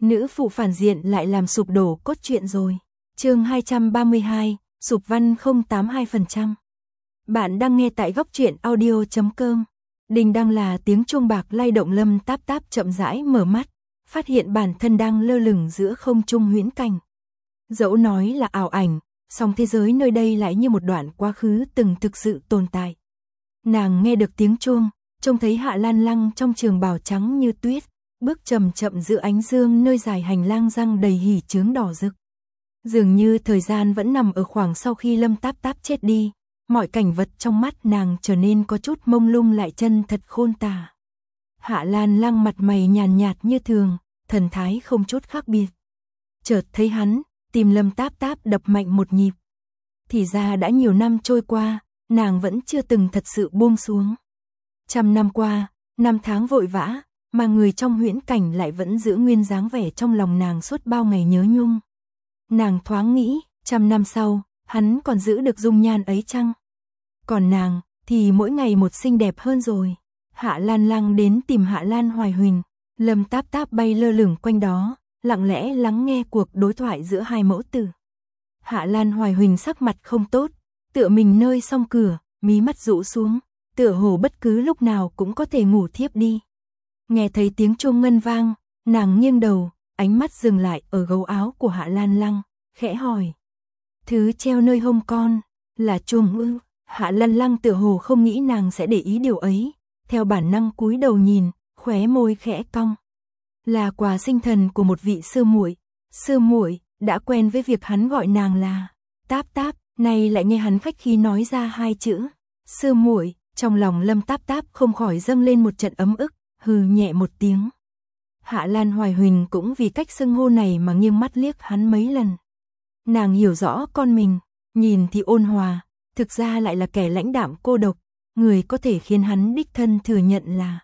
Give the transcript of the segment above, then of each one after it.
nữ phụ phản diện lại làm sụp đổ cốt truyện rồi. Chương 232, sụp văn 082%. Bạn đang nghe tại góc truyện audio.com. Đình đang là tiếng chuông bạc lay động. Lâm Táp Táp chậm rãi mở mắt, phát hiện bản thân đang lơ lửng giữa không trung huyễn cảnh. Dẫu nói là ảo ảnh, song thế giới nơi đây lại như một đoạn quá khứ từng thực sự tồn tại. Nàng nghe được tiếng chuông, trông thấy Hạ Lan Lăng trong trường bào trắng như tuyết, bước chậm chậm giữa ánh dương nơi dài hành lang răng đầy hỉ chướng đỏ rực. Dường như thời gian vẫn nằm ở khoảng sau khi Lâm Táp Táp chết đi, mọi cảnh vật trong mắt nàng trở nên có chút mông lung lại chân thật khôn tả. Hạ Lan Lăng mặt mày nhàn nhạt như thường, thần thái không chút khác biệt. Chợt thấy hắn, tim Lâm Táp Táp đập mạnh một nhịp. Thì ra đã nhiều năm trôi qua, nàng vẫn chưa từng thật sự buông xuống. 100 năm qua, năm tháng vội vã, mà người trong huyễn cảnh lại vẫn giữ nguyên dáng vẻ trong lòng nàng suốt bao ngày nhớ nhung. Nàng thoáng nghĩ, 100 năm sau, hắn còn giữ được dung nhan ấy chăng? Còn nàng, thì mỗi ngày một xinh đẹp hơn rồi. Hạ Lan Lăng đến tìm Hạ Lan Hoài Huỳnh, Lâm Táp Táp bay lơ lửng quanh đó, lặng lẽ lắng nghe cuộc đối thoại giữa hai mẫu tử. Hạ Lan Hoài Huỳnh sắc mặt không tốt, tựa mình nơi song cửa, mí mắt rũ xuống, tựa hồ bất cứ lúc nào cũng có thể ngủ thiếp đi. Nghe thấy tiếng chuông ngân vang, nàng nghiêng đầu, ánh mắt dừng lại ở gấu áo của Hạ Lan Lăng, khẽ hỏi: "Thứ treo nơi hông con, là chuông ư?" Hạ Lan Lăng tựa hồ không nghĩ nàng sẽ để ý điều ấy, theo bản năng cúi đầu nhìn, khóe môi khẽ cong. Là quà sinh thần của một vị sư muội. Sư muội đã quen với việc hắn gọi nàng là Táp Táp, nay lại nghe hắn khách khí nói ra hai chữ sư muội, trong lòng Lâm Táp Táp không khỏi dâng lên một trận ấm ức, hừ nhẹ một tiếng. Hạ Lan Hoài Huỳnh cũng vì cách xưng hô này mà nghiêng mắt liếc hắn mấy lần. Nàng hiểu rõ con mình, nhìn thì ôn hòa, thực ra lại là kẻ lãnh đạm cô độc, người có thể khiến hắn đích thân thừa nhận là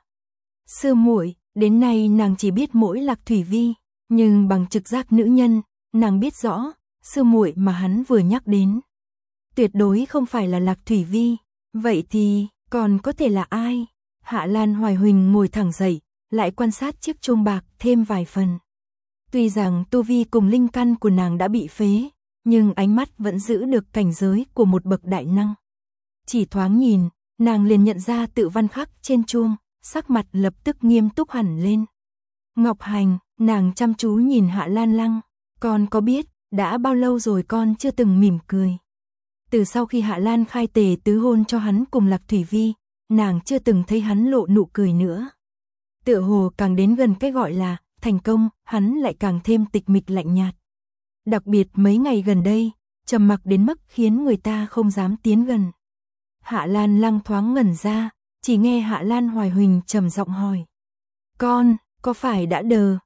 sư muội. Đến nay nàng chỉ biết mỗi Lạc Thủy Vi, nhưng bằng trực giác nữ nhân, nàng biết rõ, sư muội mà hắn vừa nhắc đến tuyệt đối không phải là Lạc Thủy Vi. Vậy thì còn có thể là ai? Hạ Lan Hoài Huỳnh ngồi thẳng dậy, lại quan sát chiếc chuông bạc thêm vài phần. Tuy rằng tu vi cùng linh căn của nàng đã bị phế, nhưng ánh mắt vẫn giữ được cảnh giới của một bậc đại năng. Chỉ thoáng nhìn, nàng liền nhận ra tự văn khắc trên chuông, sắc mặt lập tức nghiêm túc hẳn lên. Ngọc Hành, nàng chăm chú nhìn Hạ Lan Lăng, con có biết đã bao lâu rồi con chưa từng mỉm cười? Từ sau khi Hạ Lan khai tề tứ hôn cho hắn cùng Lạc Thủy Vi, nàng chưa từng thấy hắn lộ nụ cười nữa. Tựa hồ càng đến gần cái gọi là thành công, hắn lại càng thêm tịch mịch lạnh nhạt. Đặc biệt mấy ngày gần đây, trầm mặc đến mức khiến người ta không dám tiến gần. Hạ Lan Lăng thoáng ngẩn ra, chỉ nghe Hạ Lan Hoài Huỳnh trầm giọng hỏi: "Con, có phải đã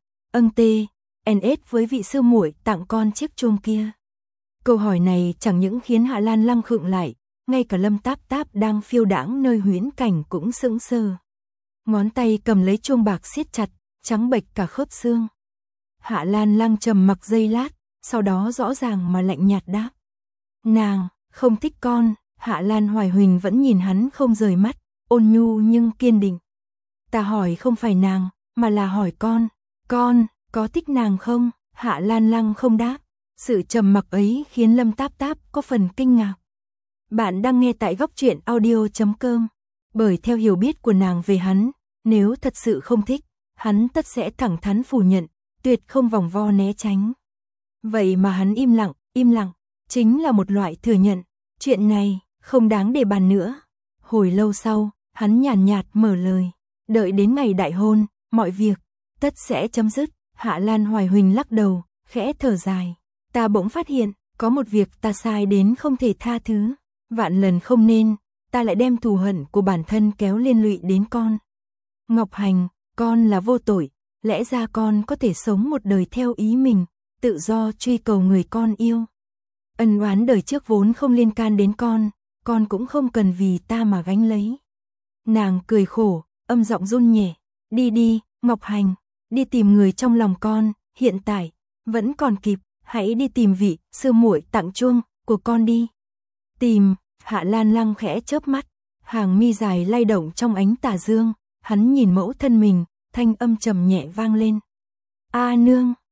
NS với vị sư muội tặng con chiếc chuông kia?" Câu hỏi này chẳng những khiến Hạ Lan Lăng khựng lại, ngay cả Lâm Táp Táp đang phiêu đãng nơi huyễn cảnh cũng sững sờ. Ngón tay cầm lấy chuông bạc siết chặt, trắng bệch cả khớp xương. Hạ Lan Lăng trầm mặc giây lát, sau đó rõ ràng mà lạnh nhạt đáp: "Nàng không thích con." Hạ Lan Hoài Huỳnh vẫn nhìn hắn không rời mắt, ôn nhu nhưng kiên định: "Ta hỏi không phải nàng, mà là hỏi con có thích nàng không?" Hạ Lan Lăng không đáp. Sự trầm mặc ấy khiến Lâm Táp Táp có phần kinh ngạc. Bạn đang nghe tại góc truyện audio.com. Bởi theo hiểu biết của nàng về hắn, nếu thật sự không thích, hắn tất sẽ thẳng thắn phủ nhận, tuyệt không vòng vo né tránh. Vậy mà hắn im lặng, chính là một loại thừa nhận. Chuyện này không đáng để bàn nữa. Hồi lâu sau, hắn nhàn nhạt mở lời: "Đợi đến ngày đại hôn, mọi việc tất sẽ chấm dứt." Hạ Lan Hoài Huỳnh lắc đầu, khẽ thở dài: "Ta bỗng phát hiện, có một việc ta sai đến không thể tha thứ. Vạn lần không nên, ta lại đem thù hận của bản thân kéo liên lụy đến con. Ngọc Hành, con là vô tội, lẽ ra con có thể sống một đời theo ý mình, tự do truy cầu người con yêu. Ân oán đời trước vốn không liên can đến con cũng không cần vì ta mà gánh lấy." Nàng cười khổ, âm giọng run nhẹ: Đi, Ngọc Hành, đi tìm người trong lòng con, hiện tại vẫn còn kịp, hãy đi tìm vị sư muội tặng chuông của con đi." "Tìm?" Hạ Lan Lăng khẽ chớp mắt, hàng mi dài lay động trong ánh tà dương, hắn nhìn mẫu thân mình, thanh âm trầm nhẹ vang lên: "A nương."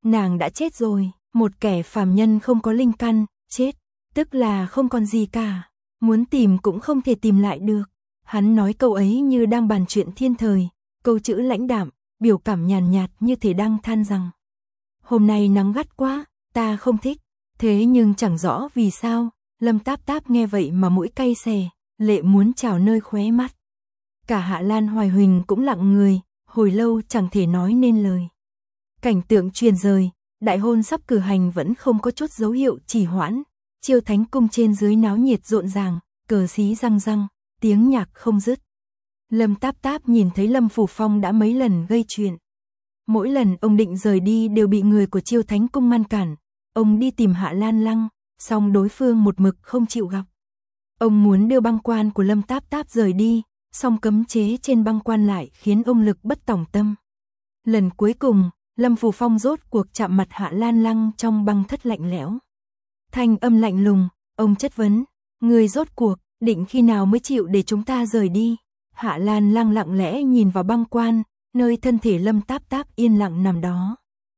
Nàng đã chết rồi, một kẻ phàm nhân không có linh căn, chết, tức là không còn gì cả, muốn tìm cũng không thể tìm lại được. Hắn nói câu ấy như đang bàn chuyện thiên thời, câu chữ lãnh đạm, biểu cảm nhàn nhạt như thể đang than rằng hôm nay nắng gắt quá, ta không thích. Thế nhưng chẳng rõ vì sao, Lâm Táp Táp nghe vậy mà mũi cay xè, lệ muốn trào nơi khóe mắt. Cả Hạ Lan Hoài Huỳnh cũng lặng người, hồi lâu chẳng thể nói nên lời. Cảnh tượng truyền rời, đại hôn sắp cử hành vẫn không có chút dấu hiệu trì hoãn. Chiêu Thánh Cung trên dưới náo nhiệt rộn ràng, cờ xí răng răng, tiếng nhạc không dứt. Lâm Táp Táp nhìn thấy Lâm Phủ Phong đã mấy lần gây chuyện. Mỗi lần ông định rời đi đều bị người của Chiêu Thánh Cung ngăn cản. Ông đi tìm Hạ Lan Lăng, song đối phương một mực không chịu gặp. Ông muốn đưa băng quan của Lâm Táp Táp rời đi, song cấm chế trên băng quan lại khiến ông lực bất tòng tâm. Lần cuối cùng, Lâm Phủ Phong rốt cuộc chạm mặt Hạ Lan Lăng trong băng thất lạnh lẽo. Thanh âm lạnh lùng, ông chất vấn, người rốt cuộc, định khi nào mới chịu để chúng ta rời đi? Hạ Lan Lăng lặng lẽ nhìn vào băng quan, nơi thân thể Lâm Táp Táp yên lặng nằm đó.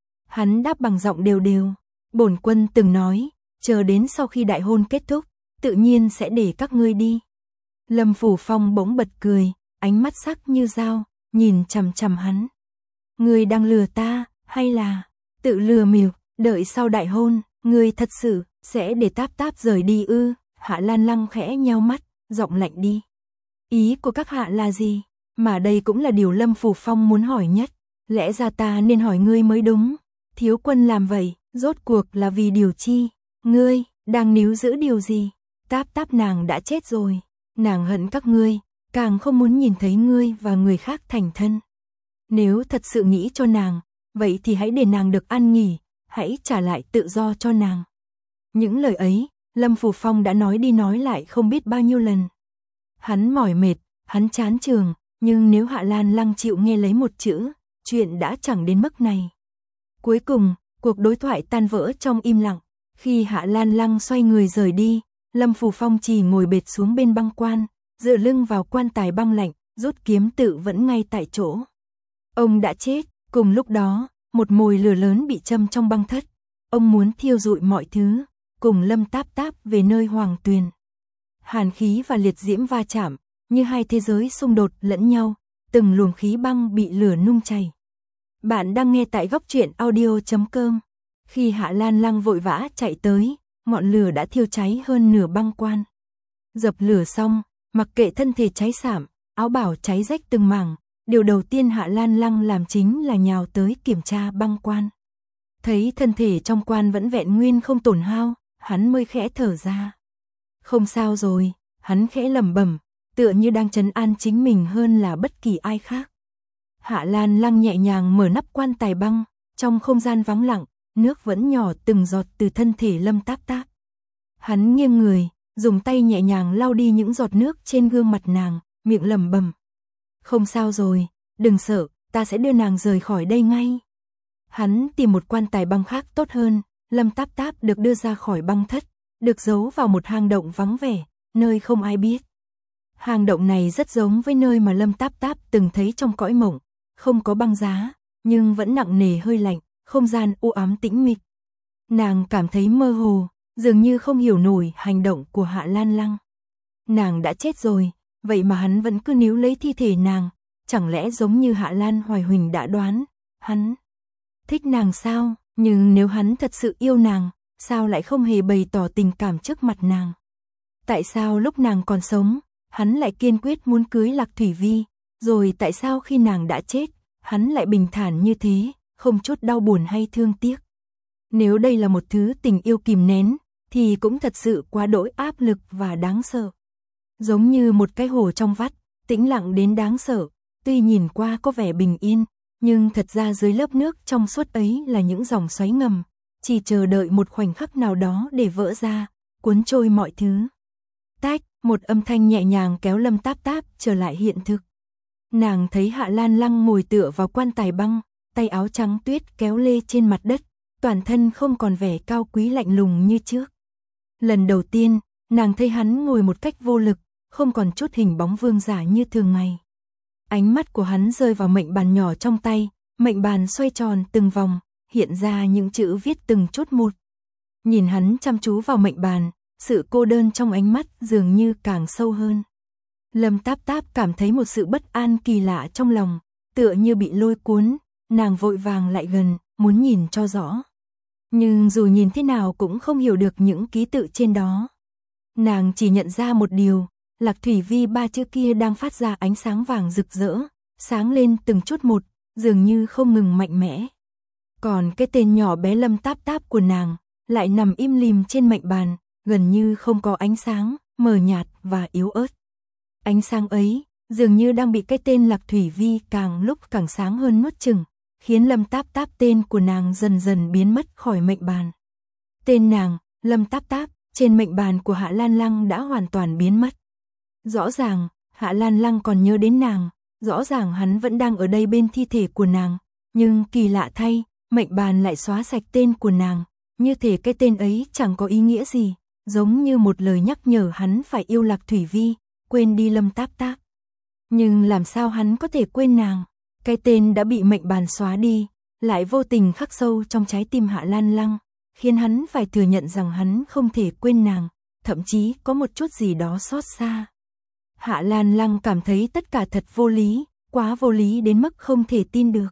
Hắn đáp bằng giọng đều đều, bổn quân từng nói, chờ đến sau khi đại hôn kết thúc, tự nhiên sẽ để các ngươi đi. Lâm Phủ Phong bỗng bật cười, ánh mắt sắc như dao, nhìn chằm chằm hắn. Ngươi đang lừa ta, hay là tự lừa mình, đợi sau đại hôn, ngươi thật sự sẽ để Táp Táp rời đi ư? Hạ Lan Lăng khẽ nheo mắt, giọng lạnh đi. Ý của các hạ là gì? Mà đây cũng là điều Lâm Phủ Phong muốn hỏi nhất. Lẽ ra ta nên hỏi ngươi mới đúng. Thiếu quân làm vậy, rốt cuộc là vì điều chi? Ngươi, đang níu giữ điều gì? Táp Táp nàng đã chết rồi. Nàng hận các ngươi, càng không muốn nhìn thấy ngươi và người khác thành thân. Nếu thật sự nghĩ cho nàng, vậy thì hãy để nàng được an nghỉ, hãy trả lại tự do cho nàng. Những lời ấy, Lâm Phủ Phong đã nói đi nói lại không biết bao nhiêu lần. Hắn mỏi mệt, hắn chán chường, nhưng nếu Hạ Lan Lăng chịu nghe lấy một chữ, chuyện đã chẳng đến mức này. Cuối cùng, cuộc đối thoại tan vỡ trong im lặng. Khi Hạ Lan Lăng xoay người rời đi, Lâm Phủ Phong chỉ ngồi bệt xuống bên băng quan, dựa lưng vào quan tài băng lạnh, rút kiếm tự vẫn ngay tại chỗ. Ông đã chết, cùng lúc đó, một mồi lửa lớn bị châm trong băng thất. Ông muốn thiêu rụi mọi thứ, cùng Lâm Táp Táp về nơi Hoàng Tuyền. Hàn khí và liệt diễm va chạm, như hai thế giới xung đột lẫn nhau, từng luồng khí băng bị lửa nung chảy. Bạn đang nghe tại Góc Truyện Audio.com. Khi Hạ Lan Lăng vội vã chạy tới, ngọn lửa đã thiêu cháy hơn nửa băng quan. Dập lửa xong, mặc kệ thân thể cháy xảm, áo bào cháy rách từng mảng, điều đầu tiên Hạ Lan Lăng làm chính là nhào tới kiểm tra băng quan. Thấy thân thể trong quan vẫn vẹn nguyên không tổn hao, hắn mới khẽ thở ra. Không sao rồi, hắn khẽ lẩm bẩm, tựa như đang trấn an chính mình hơn là bất kỳ ai khác. Hạ Lan Lăng nhẹ nhàng mở nắp quan tài băng, trong không gian vắng lặng, nước vẫn nhỏ từng giọt từ thân thể Lâm Táp Táp. Hắn nghiêng người, dùng tay nhẹ nhàng lau đi những giọt nước trên gương mặt nàng, miệng lẩm bẩm. Không sao rồi, đừng sợ, ta sẽ đưa nàng rời khỏi đây ngay. Hắn tìm một quan tài băng khác tốt hơn, Lâm Táp Táp được đưa ra khỏi băng thất, được giấu vào một hang động vắng vẻ, nơi không ai biết. Hang động này rất giống với nơi mà Lâm Táp Táp từng thấy trong cõi mộng, không có băng giá, nhưng vẫn nặng nề hơi lạnh, không gian u ám tĩnh mịch. Nàng cảm thấy mơ hồ, dường như không hiểu nổi hành động của Hạ Lan Lăng. Nàng đã chết rồi, vậy mà hắn vẫn cứ níu lấy thi thể nàng, chẳng lẽ giống như Hạ Lan Hoài Huỳnh đã đoán, hắn thích nàng sao? Nhưng nếu hắn thật sự yêu nàng, sao lại không hề bày tỏ tình cảm trước mặt nàng? Tại sao lúc nàng còn sống, hắn lại kiên quyết muốn cưới Lạc Thủy Vi, rồi tại sao khi nàng đã chết, hắn lại bình thản như thế, không chút đau buồn hay thương tiếc? Nếu đây là một thứ tình yêu kìm nén, thì cũng thật sự quá đỗi áp lực và đáng sợ. Giống như một cái hồ trong vắt, tĩnh lặng đến đáng sợ, tuy nhìn qua có vẻ bình yên, nhưng thật ra dưới lớp nước trong suốt ấy là những dòng xoáy ngầm, chỉ chờ đợi một khoảnh khắc nào đó để vỡ ra, cuốn trôi mọi thứ. Tách, một âm thanh nhẹ nhàng kéo Lâm Táp Táp trở lại hiện thực. Nàng thấy Hạ Lan Lăng ngồi tựa vào quan tài băng, tay áo trắng tuyết kéo lê trên mặt đất, toàn thân không còn vẻ cao quý lạnh lùng như trước. Lần đầu tiên, nàng thấy hắn ngồi một cách vô lực, không còn chút hình bóng vương giả như thường ngày. Ánh mắt của hắn rơi vào mệnh bàn nhỏ trong tay, mệnh bàn xoay tròn từng vòng, hiện ra những chữ viết từng chút một. Nhìn hắn chăm chú vào mệnh bàn, sự cô đơn trong ánh mắt dường như càng sâu hơn. Lâm Táp Táp cảm thấy một sự bất an kỳ lạ trong lòng, tựa như bị lôi cuốn, nàng vội vàng lại gần, muốn nhìn cho rõ. Nhưng dù nhìn thế nào cũng không hiểu được những ký tự trên đó. Nàng chỉ nhận ra một điều, Lạc Thủy Vi ba chữ kia đang phát ra ánh sáng vàng rực rỡ, sáng lên từng chút một, dường như không ngừng mạnh mẽ. Còn cái tên nhỏ bé Lâm Táp Táp của nàng lại nằm im lìm trên mệnh bàn, gần như không có ánh sáng, mờ nhạt và yếu ớt. Ánh sáng ấy dường như đang bị cái tên Lạc Thủy Vi càng lúc càng sáng hơn nuốt chửng, khiến Lâm Táp Táp tên của nàng dần dần biến mất khỏi mệnh bàn. Tên nàng, Lâm Táp Táp, trên mệnh bàn của Hạ Lan Lăng đã hoàn toàn biến mất. Rõ ràng, Hạ Lan Lăng còn nhớ đến nàng, rõ ràng hắn vẫn đang ở đây bên thi thể của nàng, nhưng kỳ lạ thay, mệnh bàn lại xóa sạch tên của nàng, như thể cái tên ấy chẳng có ý nghĩa gì, giống như một lời nhắc nhở hắn phải yêu Lạc Thủy Vi, quên đi Lâm Táp Táp. Nhưng làm sao hắn có thể quên nàng? Cái tên đã bị mệnh bàn xóa đi, lại vô tình khắc sâu trong trái tim Hạ Lan Lăng, khiến hắn phải thừa nhận rằng hắn không thể quên nàng, thậm chí có một chút gì đó xót xa. Hạ Lan Lăng cảm thấy tất cả thật vô lý, quá vô lý đến mức không thể tin được.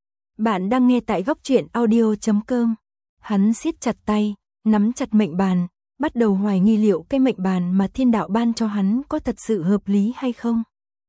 Bạn đang nghe tại góc truyện audio.com. Hắn siết chặt tay, nắm chặt mệnh bàn, bắt đầu hoài nghi liệu cái mệnh bàn mà thiên đạo ban cho hắn có thật sự hợp lý hay không.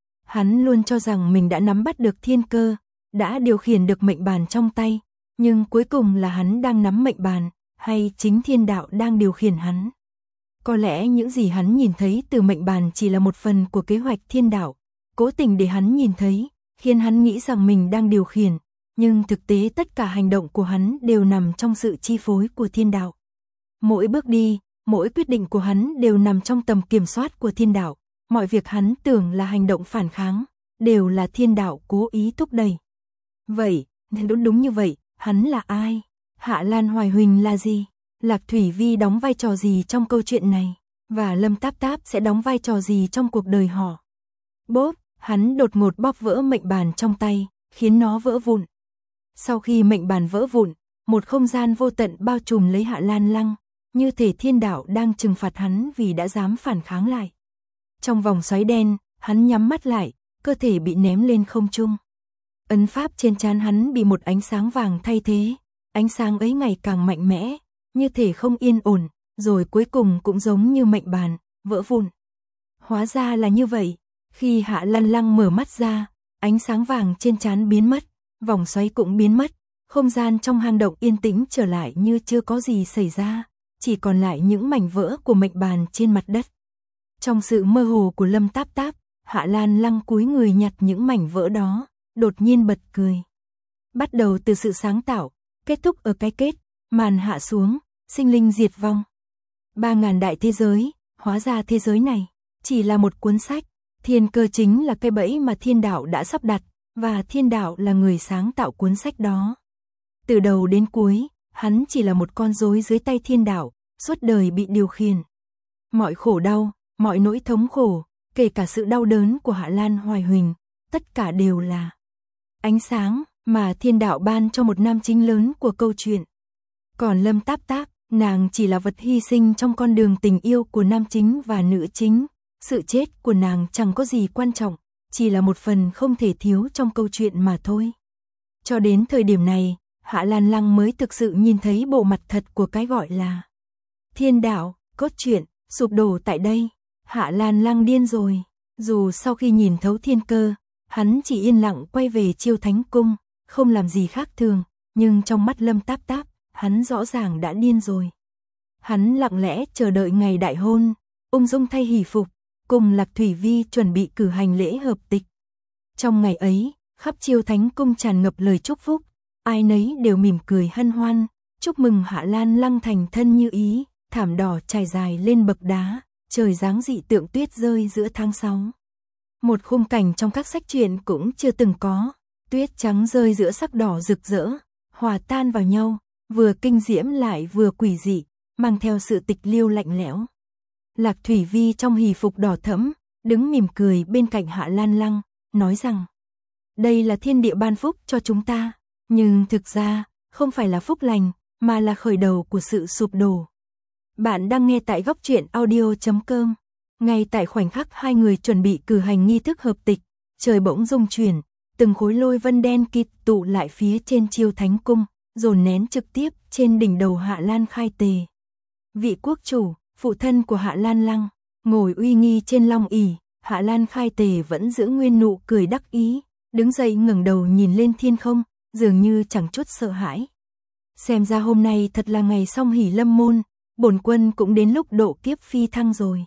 Hắn luôn cho rằng mình đã nắm bắt được thiên cơ, đã điều khiển được mệnh bàn trong tay, nhưng cuối cùng là hắn đang nắm mệnh bàn, hay chính thiên đạo đang điều khiển hắn. Có lẽ những gì hắn nhìn thấy từ mệnh bàn chỉ là một phần của kế hoạch thiên đạo, cố tình để hắn nhìn thấy, khiến hắn nghĩ rằng mình đang điều khiển, nhưng thực tế tất cả hành động của hắn đều nằm trong sự chi phối của thiên đạo. Mỗi bước đi, mỗi quyết định của hắn đều nằm trong tầm kiểm soát của thiên đạo, mọi việc hắn tưởng là hành động phản kháng, đều là thiên đạo cố ý thúc đẩy. Vậy, đúng như vậy, hắn là ai? Hạ Lan Hoài Huỳnh là gì? Lạc Thủy Vi đóng vai trò gì trong câu chuyện này? Và Lâm Táp Táp sẽ đóng vai trò gì trong cuộc đời họ? Bốp, hắn đột ngột bóp vỡ mệnh bàn trong tay, khiến nó vỡ vụn. Sau khi mệnh bàn vỡ vụn, một không gian vô tận bao trùm lấy Hạ Lan Lăng, như thể thiên đạo đang trừng phạt hắn vì đã dám phản kháng lại. Trong vòng xoáy đen, hắn nhắm mắt lại, cơ thể bị ném lên không trung. Ấn pháp trên trán hắn bị một ánh sáng vàng thay thế, ánh sáng ấy ngày càng mạnh mẽ, như thể không yên ổn, rồi cuối cùng cũng giống như mệnh bàn, vỡ vụn. Hóa ra là như vậy, khi Hạ Lan Lăng mở mắt ra, ánh sáng vàng trên trán biến mất, vòng xoáy cũng biến mất, không gian trong hang động yên tĩnh trở lại như chưa có gì xảy ra, chỉ còn lại những mảnh vỡ của mệnh bàn trên mặt đất. Trong sự mơ hồ của Lâm Táp Táp, Hạ Lan Lăng cúi người nhặt những mảnh vỡ đó, đột nhiên bật cười. Bắt đầu từ sự sáng tạo, kết thúc ở cái kết, màn hạ xuống, sinh linh diệt vong. 3000 đại thế giới, hóa ra thế giới này chỉ là một cuốn sách, thiên cơ chính là cái bẫy mà thiên đạo đã sắp đặt, và thiên đạo là người sáng tạo cuốn sách đó. Từ đầu đến cuối, hắn chỉ là một con rối dưới tay thiên đạo, suốt đời bị điều khiển. Mọi khổ đau, mọi nỗi thống khổ, kể cả sự đau đớn của Hạ Lan Hoài Huỳnh, tất cả đều là ánh sáng mà thiên đạo ban cho một nam chính lớn của câu chuyện. Còn Lâm Táp Táp, nàng chỉ là vật hy sinh trong con đường tình yêu của nam chính và nữ chính. Sự chết của nàng chẳng có gì quan trọng, chỉ là một phần không thể thiếu trong câu chuyện mà thôi. Cho đến thời điểm này, Hạ Lan Lăng mới thực sự nhìn thấy bộ mặt thật của cái gọi là thiên đạo, cốt truyện, sụp đổ tại đây. Hạ Lan Lăng điên rồi. Dù sau khi nhìn thấu thiên cơ, hắn chỉ yên lặng quay về Chiêu Thánh Cung, không làm gì khác thường, nhưng trong mắt Lâm Táp Táp, hắn rõ ràng đã điên rồi. Hắn lặng lẽ chờ đợi ngày đại hôn, ung dung thay hỷ phục, cùng Lạc Thủy Vi chuẩn bị cử hành lễ hợp tịch. Trong ngày ấy, khắp Chiêu Thánh Cung tràn ngập lời chúc phúc, ai nấy đều mỉm cười hân hoan, chúc mừng Hạ Lan Lăng thành thân như ý, thảm đỏ trải dài lên bậc đá, trời giáng dị tượng tuyết rơi giữa tháng 6. Một khung cảnh trong các sách truyện cũng chưa từng có, tuyết trắng rơi giữa sắc đỏ rực rỡ, hòa tan vào nhau, vừa kinh diễm lại vừa quỷ dị, mang theo sự tịch liêu lạnh lẽo. Lạc Thủy Vi trong hỷ phục đỏ thẫm, đứng mỉm cười bên cạnh Hạ Lan Lăng, nói rằng, đây là thiên địa ban phúc cho chúng ta, nhưng thực ra, không phải là phúc lành, mà là khởi đầu của sự sụp đổ. Bạn đang nghe tại góc truyện audio.com. Ngay tại khoảnh khắc hai người chuẩn bị cử hành nghi thức hợp tịch, trời bỗng rung chuyển, từng khối lôi vân đen kịt tụ lại phía trên Chiêu Thánh Cung, dồn nén trực tiếp trên đỉnh đầu Hạ Lan Khai Tề. Vị quốc chủ, phụ thân của Hạ Lan Lăng, ngồi uy nghi trên long ỷ, Hạ Lan Khai Tề vẫn giữ nguyên nụ cười đắc ý, đứng dậy ngẩng đầu nhìn lên thiên không, dường như chẳng chút sợ hãi. Xem ra hôm nay thật là ngày song hỷ lâm môn, bổn quân cũng đến lúc độ kiếp phi thăng rồi.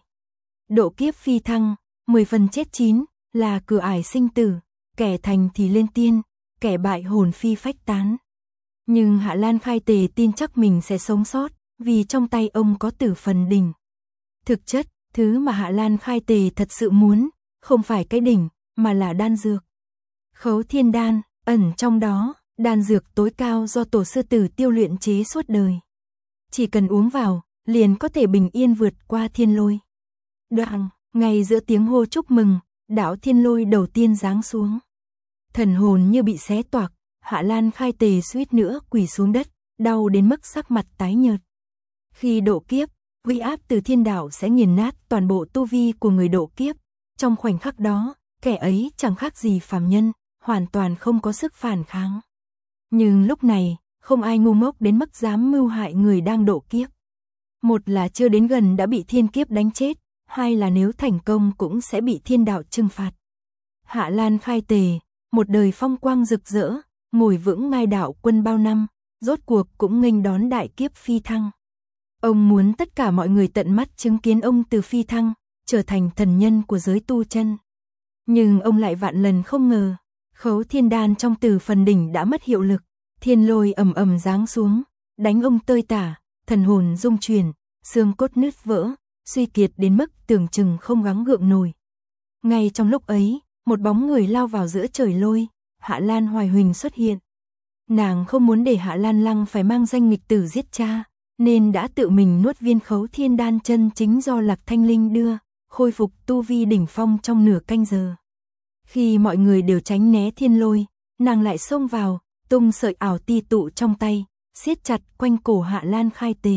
Độ kiếp phi thăng, 10 phần chết 9, là cửa ải sinh tử, kẻ thành thì lên tiên, kẻ bại hồn phi phách tán. Nhưng Hạ Lan Khai Tề tin chắc mình sẽ sống sót, vì trong tay ông có Tử Phần Đỉnh. Thực chất, thứ mà Hạ Lan Khai Tề thật sự muốn, không phải cái đỉnh, mà là đan dược. Khấu Thiên Đan, ẩn trong đó, đan dược tối cao do Tổ sư Tử Tiêu luyện chế suốt đời. Chỉ cần uống vào, liền có thể bình yên vượt qua thiên lôi. Đoạn, ngay giữa tiếng hô chúc mừng, đạo thiên lôi đầu tiên giáng xuống. Thần hồn như bị xé toạc, Hạ Lan Khai Tề suýt nữa quỳ xuống đất, đau đến mức sắc mặt tái nhợt. Khi độ kiếp, uy áp từ thiên đạo sẽ nghiền nát toàn bộ tu vi của người độ kiếp. Trong khoảnh khắc đó, kẻ ấy chẳng khác gì phàm nhân, hoàn toàn không có sức phản kháng. Nhưng lúc này, không ai ngu ngốc đến mức dám mưu hại người đang độ kiếp. Một là chưa đến gần đã bị thiên kiếp đánh chết, hai là nếu thành công cũng sẽ bị thiên đạo trừng phạt. Hạ Lan Khai Tề, một đời phong quang rực rỡ, ngồi vững ngai đạo quân bao năm, rốt cuộc cũng nghênh đón đại kiếp phi thăng. Ông muốn tất cả mọi người tận mắt chứng kiến ông từ phi thăng, trở thành thần nhân của giới tu chân. Nhưng ông lại vạn lần không ngờ, Khấu Thiên Đan trong Tử Phần Đỉnh đã mất hiệu lực, thiên lôi ầm ầm giáng xuống, đánh ông tơi tả, thần hồn rung chuyển, xương cốt nứt vỡ, suy kiệt đến mức tưởng chừng không gắng gượng nổi. Ngay trong lúc ấy, một bóng người lao vào giữa trời lôi, Hạ Lan Hoài Huỳnh xuất hiện. Nàng không muốn để Hạ Lan Lăng phải mang danh nghịch tử giết cha, nên đã tự mình nuốt viên Khấu Thiên Đan chân chính do Lạc Thanh Linh đưa, khôi phục tu vi đỉnh phong trong nửa canh giờ. Khi mọi người đều tránh né thiên lôi, nàng lại xông vào, tung sợi ảo ti tụ trong tay, siết chặt quanh cổ Hạ Lan Khai Tề.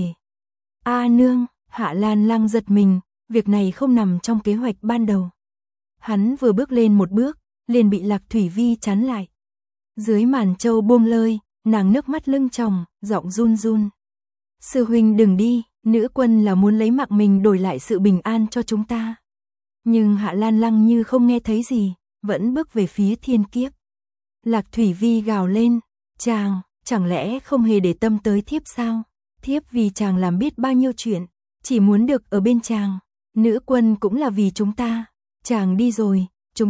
A nương, Hạ Lan Lăng giật mình, việc này không nằm trong kế hoạch ban đầu. Hắn vừa bước lên một bước, liền bị Lạc Thủy Vi chắn lại. Dưới màn châu buông lơi, nàng nước mắt lưng tròng, giọng run run. Sư huynh đừng đi, nữ quân là muốn lấy mạng mình đổi lại sự bình an cho chúng ta. Nhưng Hạ Lan Lăng như không nghe thấy gì, vẫn bước về phía thiên kiếp. Lạc Thủy Vi gào lên, chàng, chẳng lẽ không hề để tâm tới thiếp sao? Thiếp vì chàng làm biết bao nhiêu chuyện, chỉ muốn được ở bên chàng. Nữ quân cũng là vì chúng ta. Chàng đi rồi,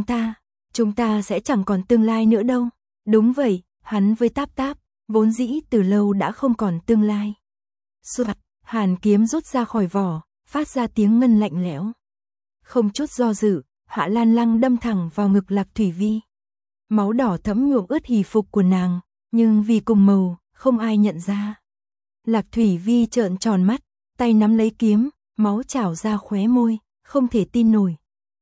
chúng ta sẽ chẳng còn tương lai nữa đâu. Đúng vậy, hắn với Táp Táp, vốn dĩ từ lâu đã không còn tương lai. Soạt, hàn kiếm rút ra khỏi vỏ, phát ra tiếng ngân lạnh lẽo. Không chút do dự, Hạ Lan Lăng đâm thẳng vào ngực Lạc Thủy Vi. Máu đỏ thấm nhuộm ướt hỷ phục của nàng, nhưng vì cùng màu, không ai nhận ra. Lạc Thủy Vi trợn tròn mắt, tay nắm lấy kiếm, máu trào ra khóe môi, không thể tin nổi.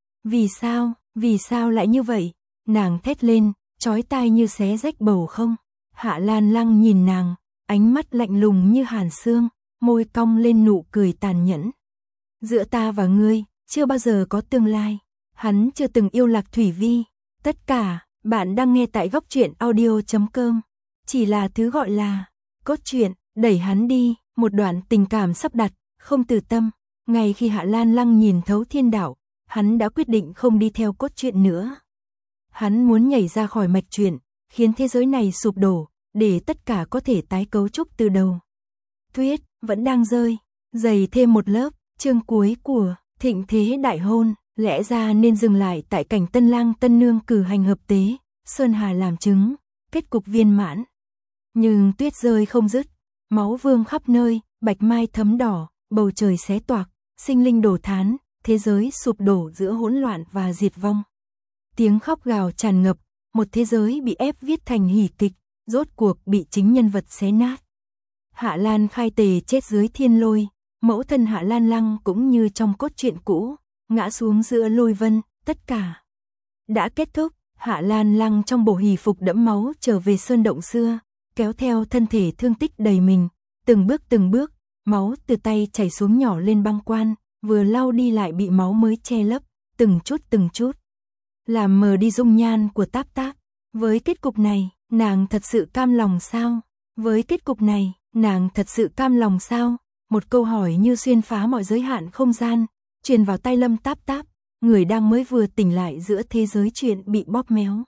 Vì sao lại như vậy? Nàng thét lên, chói tai như xé rách bầu không. Hạ Lan Lăng nhìn nàng, ánh mắt lạnh lùng như hàn xương, môi cong lên nụ cười tàn nhẫn. Giữa ta và ngươi, chưa bao giờ có tương lai. Hắn chưa từng yêu Lạc Thủy Vi. Tất cả, bạn đang nghe tại góc truyện audio.com. Chỉ là thứ gọi là cốt truyện, đẩy hắn đi, một đoạn tình cảm sắp đặt, không từ tâm. Ngay khi Hạ Lan Lăng nhìn thấu thiên đạo, hắn đã quyết định không đi theo cốt truyện nữa. Hắn muốn nhảy ra khỏi mạch truyện, khiến thế giới này sụp đổ, để tất cả có thể tái cấu trúc từ đầu. Tuyết vẫn đang rơi, dày thêm một lớp, chương cuối của Thịnh Thế Đại Hôn, lẽ ra nên dừng lại tại cảnh tân lang tân nương cử hành hợp tế, Sơn Hà làm chứng, kết cục viên mãn. Nhưng tuyết rơi không dứt, máu vương khắp nơi, bạch mai thấm đỏ, bầu trời xé toạc, sinh linh đổ thán, thế giới sụp đổ giữa hỗn loạn và diệt vong. Tiếng khóc gào tràn ngập, một thế giới bị ép viết thành hỉ kịch, rốt cuộc bị chính nhân vật xé nát. Hạ Lan Khai Tề chết dưới thiên lôi, mẫu thân Hạ Lan Lăng cũng như trong cốt truyện cũ, ngã xuống giữa lôi vân, tất cả đã kết thúc. Hạ Lan Lăng trong bộ hỷ phục đẫm máu trở về sơn động xưa, kéo theo thân thể thương tích đầy mình, từng bước, máu từ tay chảy xuống nhỏ lên băng quan, vừa lau đi lại bị máu mới che lấp, từng chút, làm mờ đi dung nhan của Táp Táp. Với kết cục này, nàng thật sự cam lòng sao? Với kết cục này, nàng thật sự cam lòng sao? Một câu hỏi như xuyên phá mọi giới hạn không gian, truyền vào tai Lâm Táp Táp, người đang mới vừa tỉnh lại giữa thế giới chuyện bị bóp méo.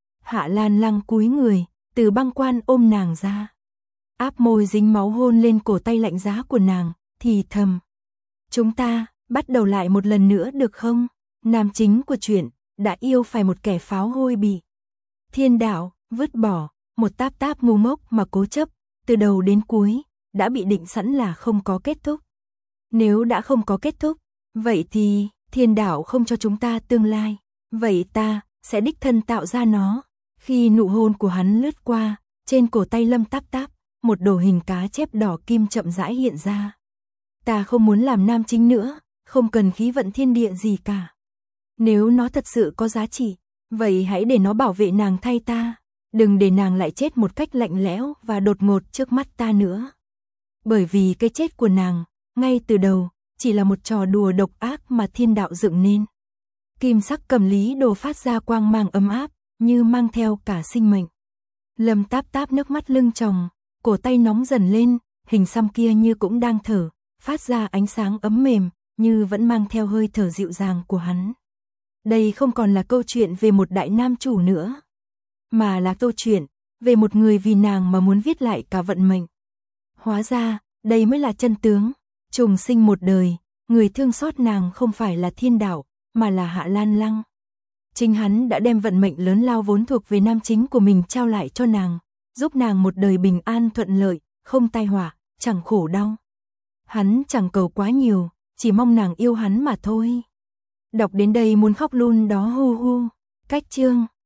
Hạ Lan Lăng cúi người, từ băng quan ôm nàng ra. Áp môi dính máu hôn lên cổ tay lạnh giá của nàng, thì thầm. Chúng ta, bắt đầu lại một lần nữa được không? Nam chính của chuyện, đã yêu phải một kẻ pháo hôi bị thiên đạo vứt bỏ, một Táp Táp ngu ngốc mà cố chấp, từ đầu đến cuối, đã bị định sẵn là không có kết thúc. Nếu đã không có kết thúc, vậy thì, thiên đạo không cho chúng ta tương lai, vậy ta, sẽ đích thân tạo ra nó. Khi nụ hôn của hắn lướt qua, trên cổ tay Lâm Táp Táp, một đồ hình cá chép đỏ kim chậm rãi hiện ra. Ta không muốn làm nam chính nữa, không cần khí vận thiên địa gì cả. Nếu nó thật sự có giá trị, vậy hãy để nó bảo vệ nàng thay ta. Đừng để nàng lại chết một cách lạnh lẽo và đột ngột trước mắt ta nữa. Bởi vì cái chết của nàng, ngay từ đầu, chỉ là một trò đùa độc ác mà thiên đạo dựng nên. Kim sắc cầm lý đồ phát ra quang mang ấm áp, như mang theo cả sinh mệnh. Lâm Táp Táp nước mắt lưng tròng, cổ tay nóng dần lên, hình xăm kia như cũng đang thở, phát ra ánh sáng ấm mềm, như vẫn mang theo hơi thở dịu dàng của hắn. Đây không còn là câu chuyện về một đại nam chủ nữa, mà là câu chuyện về một người vì nàng mà muốn viết lại cả vận mệnh. Hóa ra, đây mới là chân tướng. Trùng sinh một đời, người thương xót nàng không phải là thiên đạo, mà là Hạ Lan Lăng. Chính hắn đã đem vận mệnh lớn lao vốn thuộc về nam chính của mình trao lại cho nàng, giúp nàng một đời bình an thuận lợi, không tai họa, chẳng khổ đau. Hắn chẳng cầu quá nhiều, chỉ mong nàng yêu hắn mà thôi. Đọc đến đây muốn khóc luôn đó hu hu. Cách chương